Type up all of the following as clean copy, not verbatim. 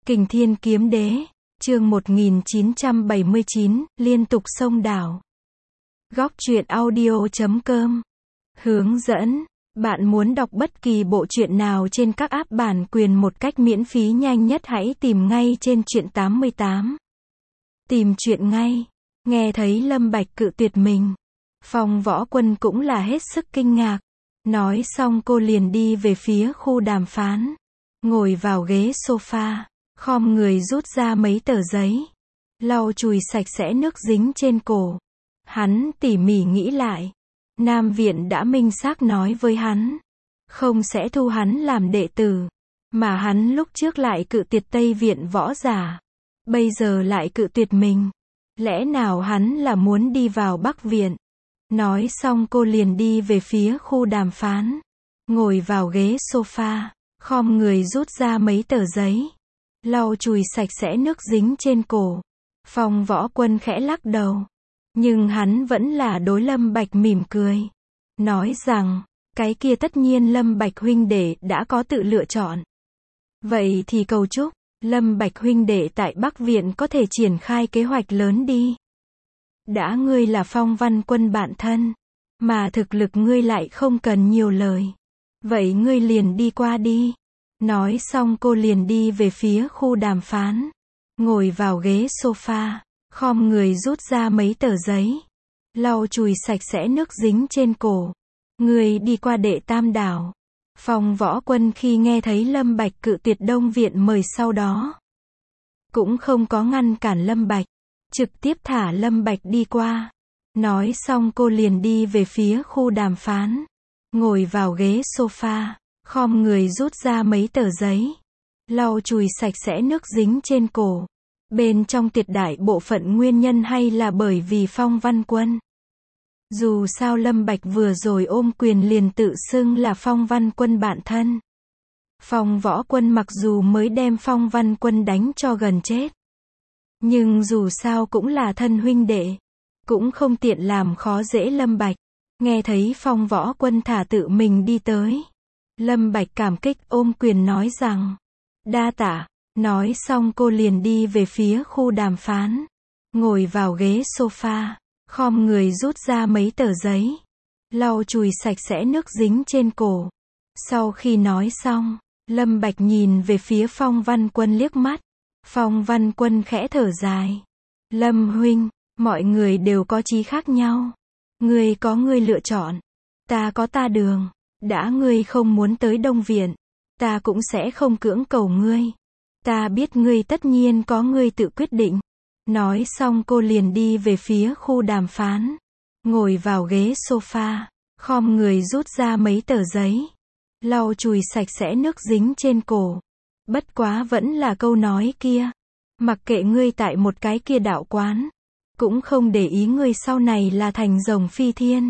Kình Thiên Kiếm Đế, chương 1979, liên tục xông đảo. Góc truyện audio.com. Hướng dẫn. Bạn muốn đọc bất kỳ bộ truyện nào trên các app bản quyền một cách miễn phí nhanh nhất hãy tìm ngay trên truyện 88. Tìm truyện ngay. Nghe thấy Lâm Bạch cự tuyệt mình, Phong Võ Quân cũng là hết sức kinh ngạc. Nói xong cô liền đi về phía khu đàm phán. Ngồi vào ghế sofa, khom người rút ra mấy tờ giấy, lau chùi sạch sẽ nước dính trên cổ. Hắn tỉ mỉ nghĩ lại. Nam viện đã minh xác nói với hắn, không sẽ thu hắn làm đệ tử. Mà hắn lúc trước lại cự tuyệt Tây viện võ giả, bây giờ lại cự tuyệt mình. Lẽ nào hắn là muốn đi vào Bắc viện? Nói xong cô liền đi về phía khu đàm phán. Ngồi vào ghế sofa, khom người rút ra mấy tờ giấy, lau chùi sạch sẽ nước dính trên cổ. Phong Võ Quân khẽ lắc đầu, nhưng hắn vẫn là đối Lâm Bạch mỉm cười, nói rằng, cái kia tất nhiên Lâm Bạch huynh đệ đã có tự lựa chọn. Vậy thì cầu chúc, Lâm Bạch huynh đệ tại Bắc viện có thể triển khai kế hoạch lớn đi. Đã ngươi là Phong Văn Quân bạn thân, mà thực lực ngươi lại không cần nhiều lời, vậy ngươi liền đi qua đi. Nói xong cô liền đi về phía khu đàm phán. Ngồi vào ghế sofa, khom người rút ra mấy tờ giấy, lau chùi sạch sẽ nước dính trên cổ. Người đi qua Đệ Tam đảo. Phong Võ Quân khi nghe thấy Lâm Bạch cự tuyệt Đông viện mời sau đó, cũng không có ngăn cản Lâm Bạch, trực tiếp thả Lâm Bạch đi qua. Nói xong cô liền đi về phía khu đàm phán. Ngồi vào ghế sofa, khom người rút ra mấy tờ giấy, lau chùi sạch sẽ nước dính trên cổ. Bên trong tuyệt đại bộ phận nguyên nhân hay là bởi vì Phong Văn Quân. Dù sao Lâm Bạch vừa rồi ôm quyền liền tự xưng là Phong Văn Quân bạn thân. Phong Võ Quân mặc dù mới đem Phong Văn Quân đánh cho gần chết, nhưng dù sao cũng là thân huynh đệ, cũng không tiện làm khó dễ Lâm Bạch. Nghe thấy Phong Võ Quân thả tự mình đi tới, Lâm Bạch cảm kích ôm quyền nói rằng, đa tạ. Nói xong cô liền đi về phía khu đàm phán. Ngồi vào ghế sofa, khom người rút ra mấy tờ giấy, lau chùi sạch sẽ nước dính trên cổ. Sau khi nói xong, Lâm Bạch nhìn về phía Phong Văn Quân liếc mắt. Phong Văn Quân khẽ thở dài. Lâm huynh, mọi người đều có chí khác nhau. Ngươi có ngươi lựa chọn, ta có ta đường. Đã ngươi không muốn tới Đông viện, ta cũng sẽ không cưỡng cầu ngươi. Ta biết ngươi tất nhiên có ngươi tự quyết định. Nói xong cô liền đi về phía khu đàm phán. Ngồi vào ghế sofa, khom người rút ra mấy tờ giấy, lau chùi sạch sẽ nước dính trên cổ. Bất quá vẫn là câu nói kia, mặc kệ ngươi tại một cái kia đạo quán, cũng không để ý ngươi sau này là thành rồng phi thiên,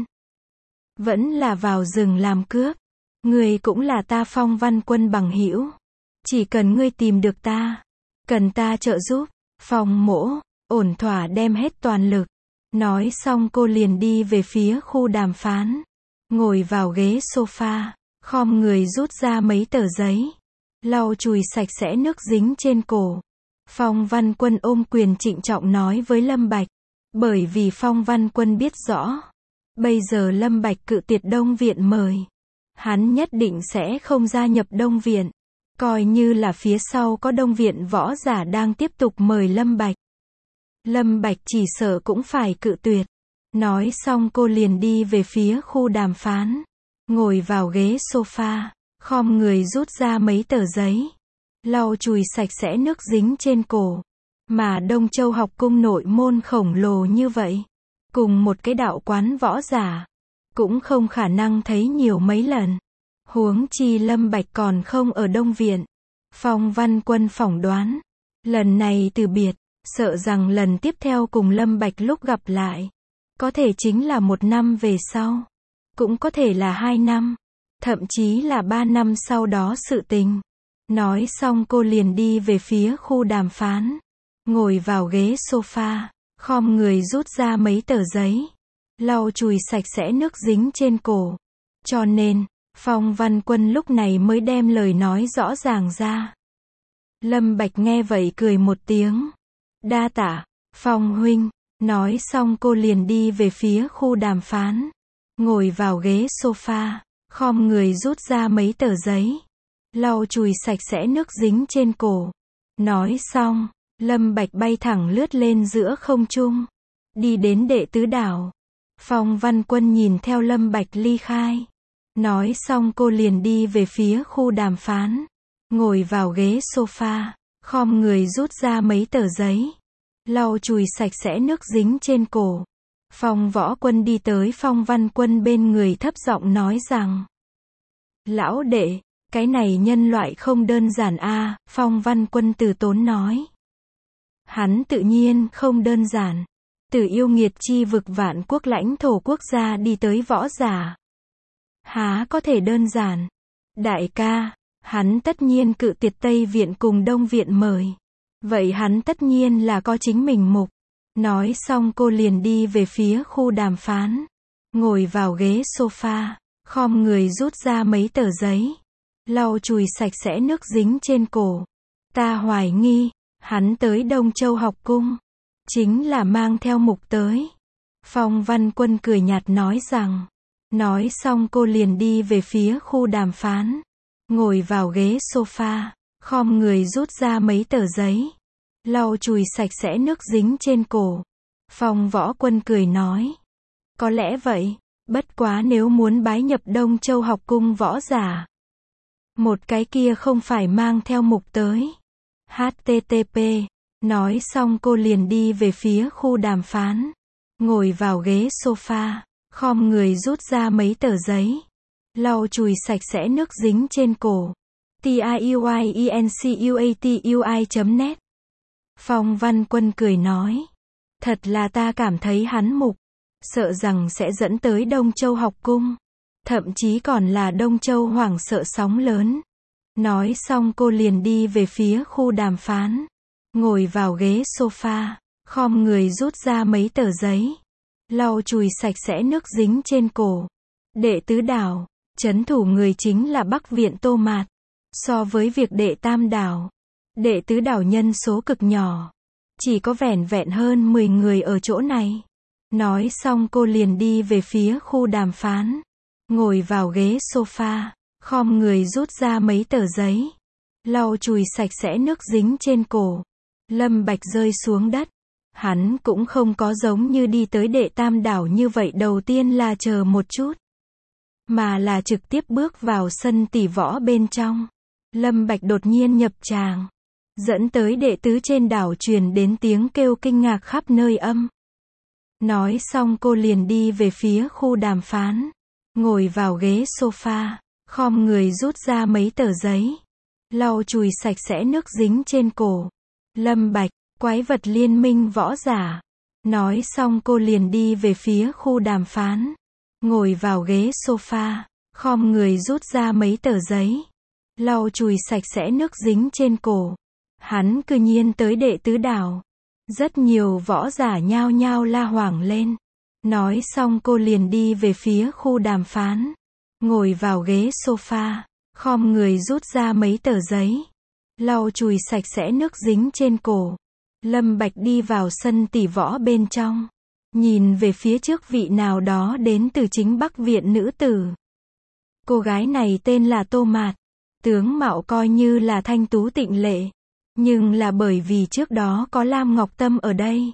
vẫn là vào rừng làm cướp. Ngươi cũng là ta Phong Văn Quân bằng hữu. Chỉ cần ngươi tìm được ta, cần ta trợ giúp, Phong mỗ, ổn thỏa đem hết toàn lực. Nói xong cô liền đi về phía khu đàm phán. Ngồi vào ghế sofa, khom người rút ra mấy tờ giấy, lau chùi sạch sẽ nước dính trên cổ. Phong Văn Quân ôm quyền trịnh trọng nói với Lâm Bạch. Bởi vì Phong Văn Quân biết rõ, bây giờ Lâm Bạch cự tuyệt Đông viện mời, hắn nhất định sẽ không gia nhập Đông viện. Coi như là phía sau có Đông viện võ giả đang tiếp tục mời Lâm Bạch, Lâm Bạch chỉ sợ cũng phải cự tuyệt. Nói xong cô liền đi về phía khu đàm phán. Ngồi vào ghế sofa, khom người rút ra mấy tờ giấy, lau chùi sạch sẽ nước dính trên cổ. Mà Đông Châu học cung nội môn khổng lồ như vậy, cùng một cái đạo quán võ giả, cũng không khả năng thấy nhiều mấy lần. Huống chi Lâm Bạch còn không ở Đông viện. Phong Văn Quân phỏng đoán, lần này từ biệt, sợ rằng lần tiếp theo cùng Lâm Bạch lúc gặp lại, có thể chính là 1 năm về sau, cũng có thể là 2 năm, thậm chí là 3 năm sau đó sự tình. Nói xong cô liền đi về phía khu đàm phán. Ngồi vào ghế sofa, khom người rút ra mấy tờ giấy, lau chùi sạch sẽ nước dính trên cổ. Cho nên, Phong Văn Quân lúc này mới đem lời nói rõ ràng ra. Lâm Bạch nghe vậy cười một tiếng. Đa tạ, Phong huynh. Nói xong cô liền đi về phía khu đàm phán. Ngồi vào ghế sofa, khom người rút ra mấy tờ giấy. Lau chùi sạch sẽ nước dính trên cổ. Nói xong, Lâm Bạch bay thẳng lướt lên giữa không trung. Đi đến Đệ Tứ Đảo. Phong Văn Quân nhìn theo Lâm Bạch ly khai. Nói xong cô liền đi về phía khu đàm phán. Ngồi vào ghế sofa, khom người rút ra mấy tờ giấy. Lau chùi sạch sẽ nước dính trên cổ. Phong Võ Quân đi tới Phong Văn Quân bên người thấp giọng nói rằng: Lão đệ, cái này nhân loại không đơn giản a. Phong Văn Quân từ tốn nói. Hắn tự nhiên không đơn giản. Từ yêu nghiệt chi vực vạn quốc lãnh thổ quốc gia đi tới võ giả. Há có thể đơn giản. Đại ca, hắn tất nhiên cự tuyệt Tây Viện cùng Đông Viện mời. Vậy hắn tất nhiên là có chính mình mục. Nói xong cô liền đi về phía khu đàm phán. Ngồi vào ghế sofa, khom người rút ra mấy tờ giấy. Lau chùi sạch sẽ nước dính trên cổ. Ta hoài nghi, hắn tới Đông Châu học cung. Chính là mang theo mục tới. Phong Văn Quân cười nhạt nói rằng. Nói xong cô liền đi về phía khu đàm phán. Ngồi vào ghế sofa, khom người rút ra mấy tờ giấy. Lau chùi sạch sẽ nước dính trên cổ. Phong Võ Quân cười nói. Có lẽ vậy, bất quá nếu muốn bái nhập Đông Châu học cung võ giả. Một cái kia không phải mang theo mục tới. HTTP. Nói xong cô liền đi về phía khu đàm phán. Ngồi vào ghế sofa, khom người rút ra mấy tờ giấy. Lau chùi sạch sẽ nước dính trên cổ. tiuyencuatui.net. Phong Văn Quân cười nói. Thật là ta cảm thấy hắn mục. Sợ rằng sẽ dẫn tới Đông Châu học cung. Thậm chí còn là Đông Châu hoảng sợ sóng lớn. Nói xong cô liền đi về phía khu đàm phán. Ngồi vào ghế sofa, khom người rút ra mấy tờ giấy. Lau chùi sạch sẽ nước dính trên cổ. Đệ Tứ Đảo, trấn thủ người chính là Bắc Viện Tô Mạt. So với việc Đệ Tam Đảo, Đệ Tứ Đảo nhân số cực nhỏ. Chỉ có vẻn vẹn hơn 10 người ở chỗ này. Nói xong cô liền đi về phía khu đàm phán. Ngồi vào ghế sofa, khom người rút ra mấy tờ giấy. Lau chùi sạch sẽ nước dính trên cổ. Lâm Bạch rơi xuống đất. Hắn cũng không có giống như đi tới Đệ Tam Đảo như vậy, đầu tiên là chờ một chút. Mà là trực tiếp bước vào sân tỷ võ bên trong. Lâm Bạch đột nhiên nhập tràng. Dẫn tới đệ tứ trên đảo truyền đến tiếng kêu kinh ngạc khắp nơi âm. Nói xong cô liền đi về phía khu đàm phán. Ngồi vào ghế sofa, khom người rút ra mấy tờ giấy. Lau chùi sạch sẽ nước dính trên cổ. Lâm Bạch, quái vật liên minh võ giả. Nói xong cô liền đi về phía khu đàm phán. Ngồi vào ghế sofa, khom người rút ra mấy tờ giấy. Lau chùi sạch sẽ nước dính trên cổ. Hắn cư nhiên tới Đệ Tứ Đảo. Rất nhiều võ giả nhao nhao la hoảng lên. Nói xong cô liền đi về phía khu đàm phán. Ngồi vào ghế sofa, khom người rút ra mấy tờ giấy. Lau chùi sạch sẽ nước dính trên cổ. Lâm Bạch đi vào sân tỷ võ bên trong. Nhìn về phía trước vị nào đó đến từ chính Bắc Viện nữ tử. Cô gái này tên là Tô Mạt. Tướng mạo coi như là thanh tú tịnh lệ. Nhưng là bởi vì trước đó có Lam Ngọc Tâm ở đây.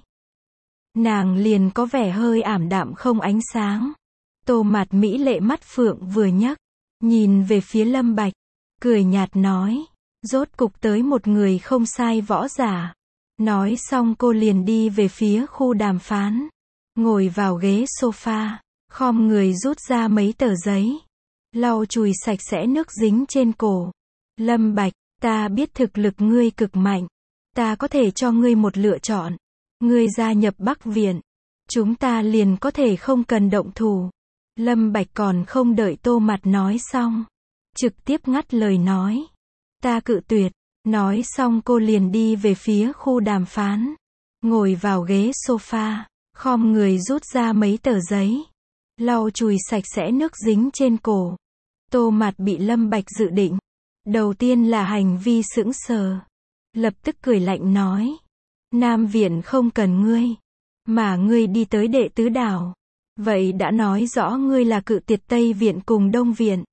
Nàng liền có vẻ hơi ảm đạm không ánh sáng. Tô Mạt mỹ lệ mắt phượng vừa nhấc. Nhìn về phía Lâm Bạch. Cười nhạt nói. Rốt cục tới một người không sai võ giả. Nói xong cô liền đi về phía khu đàm phán. Ngồi vào ghế sofa. Khom người rút ra mấy tờ giấy. Lau chùi sạch sẽ nước dính trên cổ. Lâm Bạch, ta biết thực lực ngươi cực mạnh. Ta có thể cho ngươi một lựa chọn. Ngươi gia nhập Bắc Viện. Chúng ta liền có thể không cần động thủ. Lâm Bạch còn không đợi Tô Mạt nói xong. Trực tiếp ngắt lời nói. Ta cự tuyệt. Nói xong cô liền đi về phía khu đàm phán. Ngồi vào ghế sofa. Khom người rút ra mấy tờ giấy. Lau chùi sạch sẽ nước dính trên cổ. Tô Mạt bị Lâm Bạch dự định. Đầu tiên là hành vi sững sờ. lập tức cười lạnh nói. Nam viện không cần ngươi, mà ngươi đi tới đệ tứ đảo. Vậy đã nói rõ ngươi là cự tuyệt Tây viện cùng Đông viện.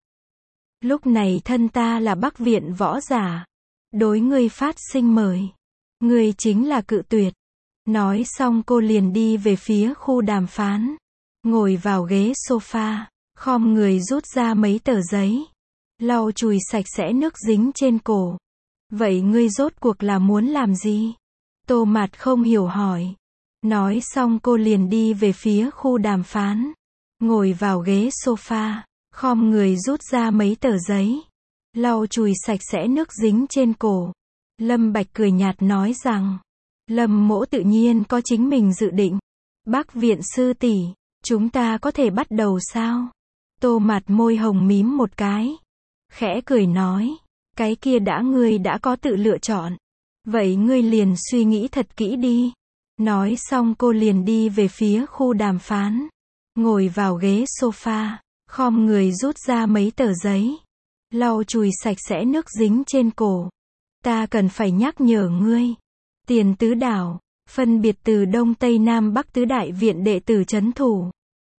Lúc này thân ta là Bắc viện võ giả. Đối ngươi phát sinh mời. Ngươi chính là cự tuyệt. Nói xong cô liền đi về phía khu đàm phán. Ngồi vào ghế sofa, khom người rút ra mấy tờ giấy. Lau chùi sạch sẽ nước dính trên cổ. Vậy ngươi rốt cuộc là muốn làm gì? Tô Mạt không hiểu hỏi. Nói xong cô liền đi về phía khu đàm phán. Ngồi vào ghế sofa, khom người rút ra mấy tờ giấy. Lau chùi sạch sẽ nước dính trên cổ. Lâm Bạch cười nhạt nói rằng. Lâm mỗ tự nhiên có chính mình dự định. Bắc viện sư tỷ, chúng ta có thể bắt đầu sao? Tô Mạt môi hồng mím một cái. Khẽ cười nói. Cái kia ngươi đã có tự lựa chọn. Vậy ngươi liền suy nghĩ thật kỹ đi. Nói xong cô liền đi về phía khu đàm phán. Ngồi vào ghế sofa, khom người rút ra mấy tờ giấy. Lau chùi sạch sẽ nước dính trên cổ. Ta cần phải nhắc nhở ngươi. Tiền tứ đảo, phân biệt từ Đông Tây Nam Bắc tứ đại viện đệ tử trấn thủ.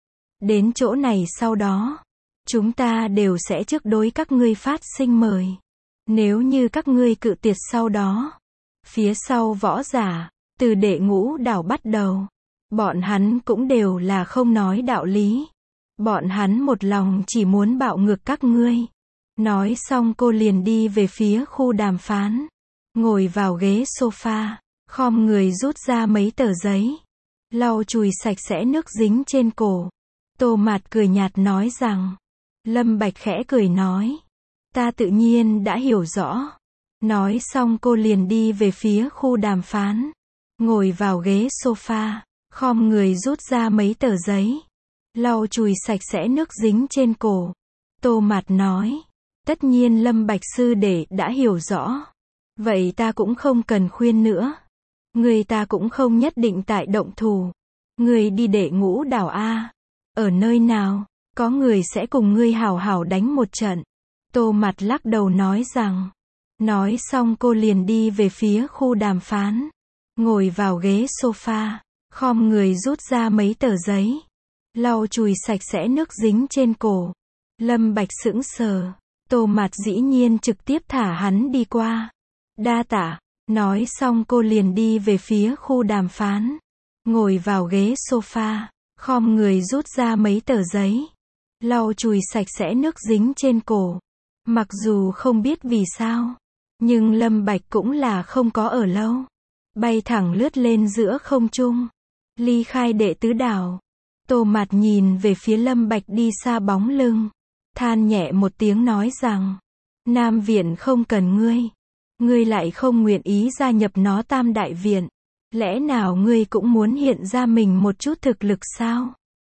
Đến chỗ này sau đó, chúng ta đều sẽ trước đối các ngươi phát sinh mời. Nếu như các ngươi cự tuyệt sau đó, phía sau võ giả, từ đệ ngũ đảo bắt đầu, bọn hắn cũng đều là không nói đạo lý. Bọn hắn một lòng chỉ muốn bạo ngược các ngươi. Nói xong cô liền đi về phía khu đàm phán. Ngồi vào ghế sofa, khom người rút ra mấy tờ giấy. Lau chùi sạch sẽ nước dính trên cổ. Tô Mạt cười nhạt nói rằng. Lâm Bạch khẽ cười nói. Ta tự nhiên đã hiểu rõ. Nói xong cô liền đi về phía khu đàm phán. Ngồi vào ghế sofa, khom người rút ra mấy tờ giấy. Lau chùi sạch sẽ nước dính trên cổ. Tô Mạt nói. Tất nhiên Lâm Bạch sư đệ đã hiểu rõ. Vậy ta cũng không cần khuyên nữa. Người ta cũng không nhất định tại động thủ. Người đi đệ ngũ đảo A. Ở nơi nào, có người sẽ cùng ngươi hảo hảo đánh một trận. Tô Mạt lắc đầu nói rằng. Nói xong cô liền đi về phía khu đàm phán. Ngồi vào ghế sofa, khom người rút ra mấy tờ giấy. Lau chùi sạch sẽ nước dính trên cổ. Lâm Bạch sững sờ. Tô Mạt dĩ nhiên trực tiếp thả hắn đi qua. Đa tạ. Nói xong cô liền đi về phía khu đàm phán. Ngồi vào ghế sofa, khom người rút ra mấy tờ giấy. Lau chùi sạch sẽ nước dính trên cổ. Mặc dù không biết vì sao, nhưng Lâm Bạch cũng là không có ở lâu. Bay thẳng lướt lên giữa không trung. Ly khai đệ tứ đảo. Tô Mạt nhìn về phía Lâm Bạch đi xa bóng lưng. Than nhẹ một tiếng nói rằng. Nam viện không cần ngươi. Ngươi lại không nguyện ý gia nhập nó Tam đại viện. Lẽ nào ngươi cũng muốn hiện ra mình một chút thực lực sao?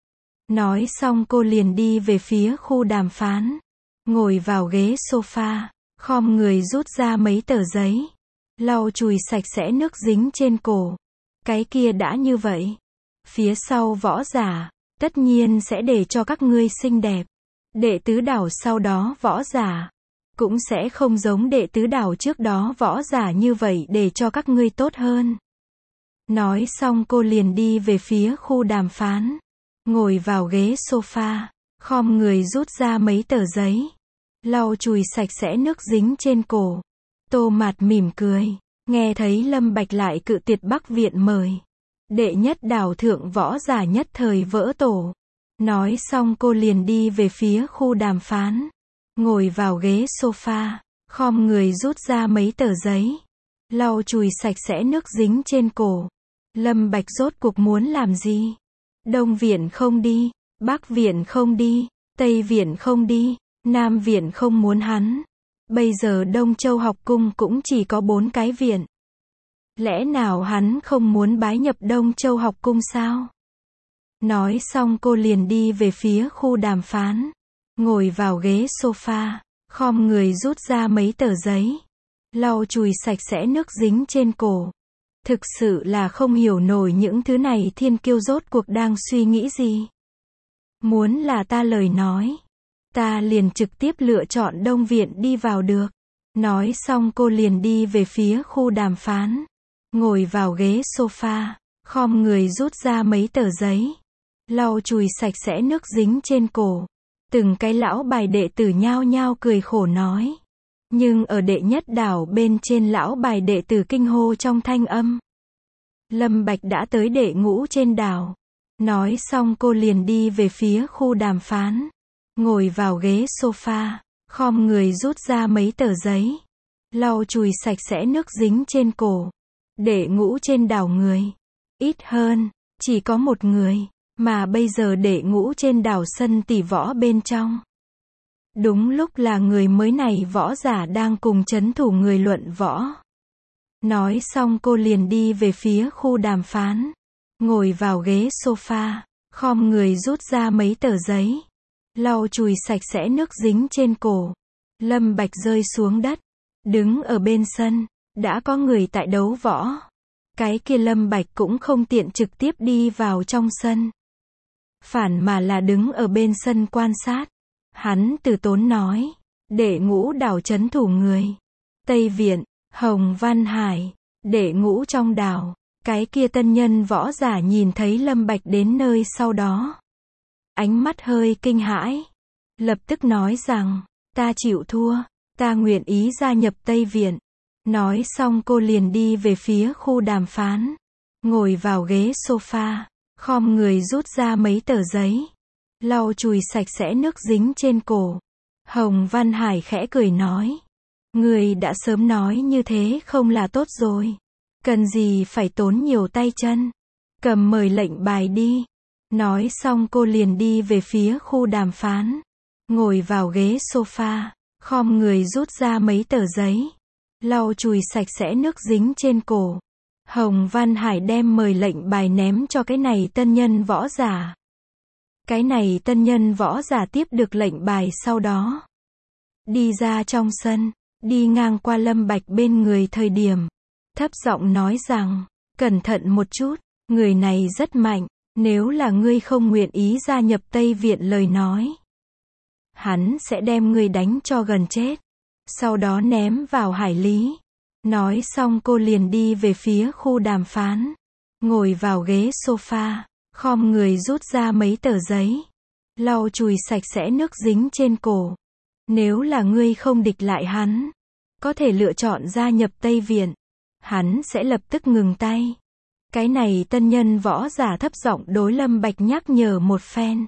Nói xong cô liền đi về phía khu đàm phán. Ngồi vào ghế sofa, khom người rút ra mấy tờ giấy. Lau chùi sạch sẽ nước dính trên cổ. Cái kia đã như vậy. Phía sau võ giả, tất nhiên sẽ để cho các ngươi xinh đẹp. Đệ tứ đảo sau đó võ giả, cũng sẽ không giống đệ tứ đảo trước đó võ giả như vậy để cho các ngươi tốt hơn. Nói xong cô liền đi về phía khu đàm phán. Ngồi vào ghế sofa, khom người rút ra mấy tờ giấy. Lau chùi sạch sẽ nước dính trên cổ. Tô Mạt mỉm cười. Nghe thấy Lâm Bạch lại cự tuyệt Bắc viện mời. Đệ nhất đảo thượng võ giả nhất thời vỡ tổ. Nói xong cô liền đi về phía khu đàm phán. Ngồi vào ghế sofa, khom người rút ra mấy tờ giấy. Lau chùi sạch sẽ nước dính trên cổ. Lâm Bạch rốt cuộc muốn làm gì? Đông viện không đi, Bắc viện không đi, Tây viện không đi, Nam viện không muốn hắn. Bây giờ Đông Châu học cung cũng chỉ có 4 cái viện. Lẽ nào hắn không muốn bái nhập Đông Châu học cung sao? Nói xong cô liền đi về phía khu đàm phán. Ngồi vào ghế sofa, khom người rút ra mấy tờ giấy. Lau chùi sạch sẽ nước dính trên cổ. Thực sự là không hiểu nổi những thứ này thiên kiêu rốt cuộc đang suy nghĩ gì. Muốn là ta lời nói, ta liền trực tiếp lựa chọn Đông viện đi vào được. Nói xong cô liền đi về phía khu đàm phán. Ngồi vào ghế sofa, khom người rút ra mấy tờ giấy. Lau chùi sạch sẽ nước dính trên cổ. Từng cái lão bài đệ tử nhao nhao cười khổ nói. Nhưng ở đệ nhất đảo bên trên lão bài đệ tử kinh hô trong thanh âm. Lâm Bạch đã tới đệ ngũ trên đảo. Nói xong cô liền đi về phía khu đàm phán. Ngồi vào ghế sofa, khom người rút ra mấy tờ giấy. Lau chùi sạch sẽ nước dính trên cổ. Đệ ngũ trên đảo người. Ít hơn, chỉ có một người. Mà bây giờ đệ ngũ trên đảo sân tỷ võ bên trong. Đúng lúc là người mới này võ giả đang cùng trấn thủ người luận võ. Nói xong cô liền đi về phía khu đàm phán. Ngồi vào ghế sofa, khom người rút ra mấy tờ giấy. Lau chùi sạch sẽ nước dính trên cổ. Lâm Bạch rơi xuống đất. Đứng ở bên sân, đã có người tại đấu võ. Cái kia Lâm Bạch cũng không tiện trực tiếp đi vào trong sân. Phản mà là đứng ở bên sân quan sát. Hắn từ tốn nói. Đệ ngũ đảo trấn thủ người. Tây Viện, Hồng Văn Hải. Đệ ngũ trong đảo. Cái kia tân nhân võ giả nhìn thấy Lâm Bạch đến nơi sau đó. Ánh mắt hơi kinh hãi. Lập tức nói rằng. Ta chịu thua. Ta nguyện ý gia nhập Tây Viện. Nói xong cô liền đi về phía khu đàm phán. Ngồi vào ghế sofa. Khom người rút ra mấy tờ giấy. Lau chùi sạch sẽ nước dính trên cổ. Hồng Văn Hải khẽ cười nói. Người đã sớm nói như thế không là tốt rồi. Cần gì phải tốn nhiều tay chân. Cầm mời lệnh bài đi. Nói xong cô liền đi về phía khu đàm phán. Ngồi vào ghế sofa. Khom người rút ra mấy tờ giấy. Lau chùi sạch sẽ nước dính trên cổ. Hồng Văn Hải đem mời lệnh bài ném cho cái này tân nhân võ giả. Cái này tân nhân võ giả tiếp được lệnh bài sau đó. Đi ra trong sân, đi ngang qua Lâm Bạch bên người thời điểm. Thấp giọng nói rằng, cẩn thận một chút, người này rất mạnh, nếu là ngươi không nguyện ý gia nhập Tây Viện lời nói. Hắn sẽ đem ngươi đánh cho gần chết. Sau đó ném vào hải lý. Nói xong cô liền đi về phía khu đàm phán. Ngồi vào ghế sofa, khom người rút ra mấy tờ giấy. Lau chùi sạch sẽ nước dính trên cổ. Nếu là ngươi không địch lại hắn, có thể lựa chọn gia nhập Tây Viện. Hắn sẽ lập tức ngừng tay. Cái này tân nhân võ giả thấp giọng đối Lâm Bạch nhắc nhở một phen.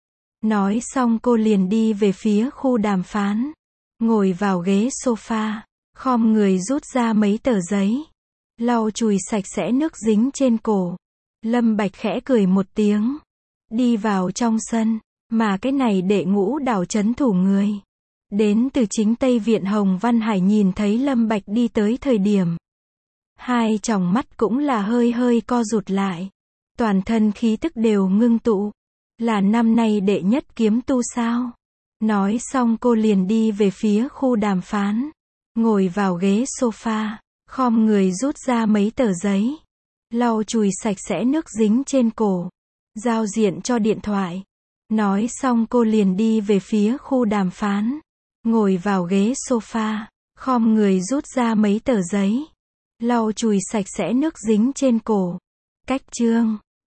Nói xong cô liền đi về phía khu đàm phán. Ngồi vào ghế sofa, khom người rút ra mấy tờ giấy. Lau chùi sạch sẽ nước dính trên cổ. Lâm Bạch khẽ cười một tiếng. Đi vào trong sân, mà cái này đệ ngũ đảo trấn thủ người. Đến từ chính Tây Viện Hồng Văn Hải nhìn thấy Lâm Bạch đi tới thời điểm. Hai tròng mắt cũng là hơi hơi co rụt lại. Toàn thân khí tức đều ngưng tụ. Là năm nay đệ nhất kiếm tu sao? Nói xong cô liền đi về phía khu đàm phán. Ngồi vào ghế sofa, khom người rút ra mấy tờ giấy. Lau chùi sạch sẽ nước dính trên cổ. Giao diện cho điện thoại. Nói xong cô liền đi về phía khu đàm phán. Ngồi vào ghế sofa, khom người rút ra mấy tờ giấy. Lau chùi sạch sẽ nước dính trên cổ. Cách chương